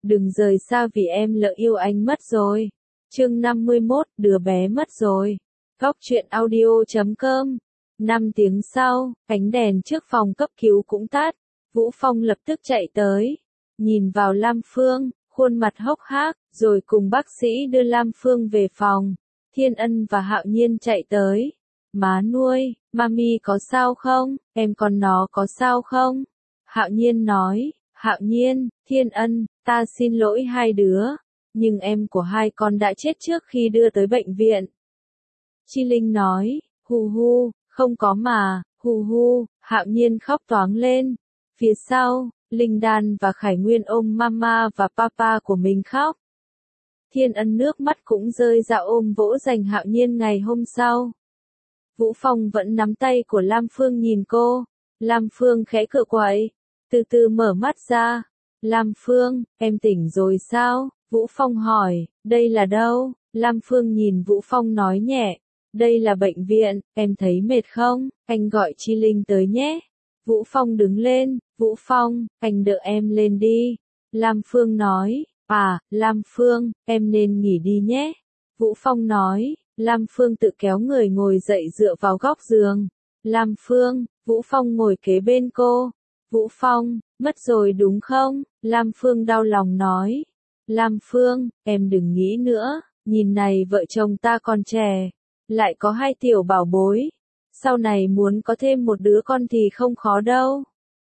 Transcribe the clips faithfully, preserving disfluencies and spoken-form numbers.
đừng rời xa vì em lỡ yêu anh mất rồi. Chương năm mươi mốt, đứa bé mất rồi. Góc truyện audio chấm com. Năm tiếng sau, ánh đèn trước phòng cấp cứu cũng tắt. Vũ Phong lập tức chạy tới, nhìn vào Lam Phương, khuôn mặt hốc hác, rồi cùng bác sĩ đưa Lam Phương về phòng. Thiên Ân và Hạo Nhiên chạy tới. Má nuôi, mami có sao không? Em con nó có sao không? Hạo Nhiên nói. Hạo Nhiên, Thiên Ân, ta xin lỗi hai đứa, nhưng em của hai con đã chết trước khi đưa tới bệnh viện. Chi Linh nói. Hu hu, không có mà, hu hu. Hạo Nhiên khóc toáng lên. Phía sau, Linh Đan và Khải Nguyên ôm mama và papa của mình khóc. Thiên Ân nước mắt cũng rơi ra ôm vỗ dành Hạo Nhiên ngày hôm sau. Vũ Phong vẫn nắm tay của Lam Phương nhìn cô. Lam Phương khẽ cựa quậy, từ từ mở mắt ra. Lam Phương, em tỉnh rồi sao? Vũ Phong hỏi. Đây là đâu? Lam Phương nhìn Vũ Phong nói nhẹ. Đây là bệnh viện, em thấy mệt không? Anh gọi Chi Linh tới nhé. Vũ Phong đứng lên. Vũ Phong, anh đỡ em lên đi. Lam Phương nói. À, Lam Phương, em nên nghỉ đi nhé. Vũ Phong nói. Lam Phương tự kéo người ngồi dậy dựa vào góc giường. Lam Phương, Vũ Phong ngồi kế bên cô. Vũ Phong, mất rồi đúng không? Lam Phương đau lòng nói. Lam Phương, em đừng nghĩ nữa, nhìn này vợ chồng ta còn trẻ, lại có hai tiểu bảo bối. Sau này muốn có thêm một đứa con thì không khó đâu.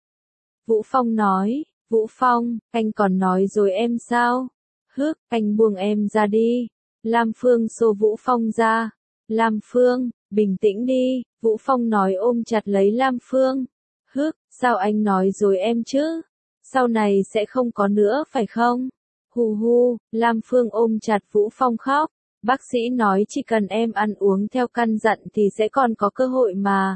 Vũ Phong nói. Vũ Phong, anh còn nói rồi em sao? Hức, anh buông em ra đi. Lam Phương xô Vũ Phong ra. Lam Phương, bình tĩnh đi. Vũ Phong nói ôm chặt lấy Lam Phương. Hức, sao anh nói rồi em chứ? Sau này sẽ không có nữa phải không? Hù hu, Lam Phương ôm chặt Vũ Phong khóc. Bác sĩ nói chỉ cần em ăn uống theo căn dặn thì sẽ còn có cơ hội mà.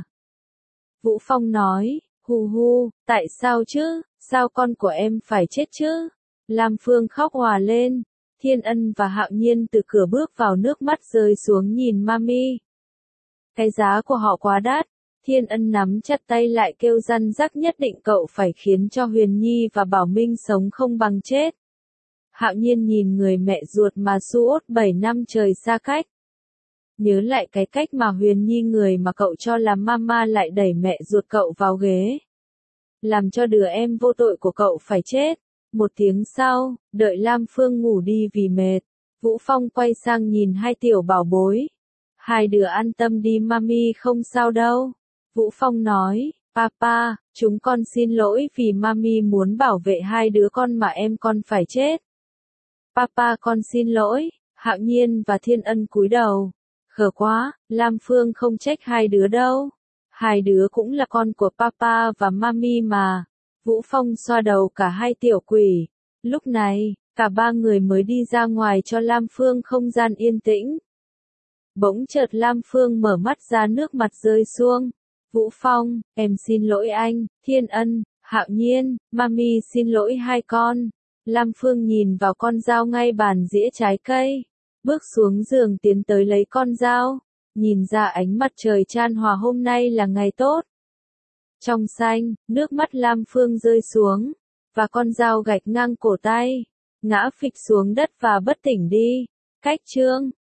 Vũ Phong nói. Hù hu, tại sao chứ? Sao con của em phải chết chứ? Lam Phương khóc òa lên. Thiên Ân và Hạo Nhiên từ cửa bước vào nước mắt rơi xuống nhìn mami. Cái giá của họ quá đắt. Thiên Ân nắm chặt tay lại kêu răn rắc nhất định cậu phải khiến cho Huyền Nhi và Bảo Minh sống không bằng chết. Hạo Nhiên nhìn người mẹ ruột mà suốt bảy năm trời xa cách. Nhớ lại cái cách mà Huyền Nhi người mà cậu cho là mama lại đẩy mẹ ruột cậu vào ghế. Làm cho đứa em vô tội của cậu phải chết. Một tiếng sau, đợi Lam Phương ngủ đi vì mệt, Vũ Phong quay sang nhìn hai tiểu bảo bối. Hai đứa an tâm đi mami không sao đâu. Vũ Phong nói. Papa, chúng con xin lỗi vì mami muốn bảo vệ hai đứa con mà em con phải chết. Papa con xin lỗi. Hạo Nhiên và Thiên Ân cúi đầu. Khờ quá, Lam Phương không trách hai đứa đâu. Hai đứa cũng là con của papa và mami mà. Vũ Phong xoa đầu cả hai tiểu quỷ. Lúc này, cả ba người mới đi ra ngoài cho Lam Phương không gian yên tĩnh. Bỗng chợt Lam Phương mở mắt ra nước mặt rơi xuống. Vũ Phong, em xin lỗi anh. Thiên Ân, Hạo Nhiên, mami xin lỗi hai con. Lam Phương nhìn vào con dao ngay bàn dĩa trái cây. Bước xuống giường tiến tới lấy con dao. Nhìn ra ánh mặt trời chan hòa hôm nay là ngày tốt. Trong xanh, nước mắt Lam Phương rơi xuống. Và con dao gạch ngang cổ tay. Ngã phịch xuống đất và bất tỉnh đi. Cách chương.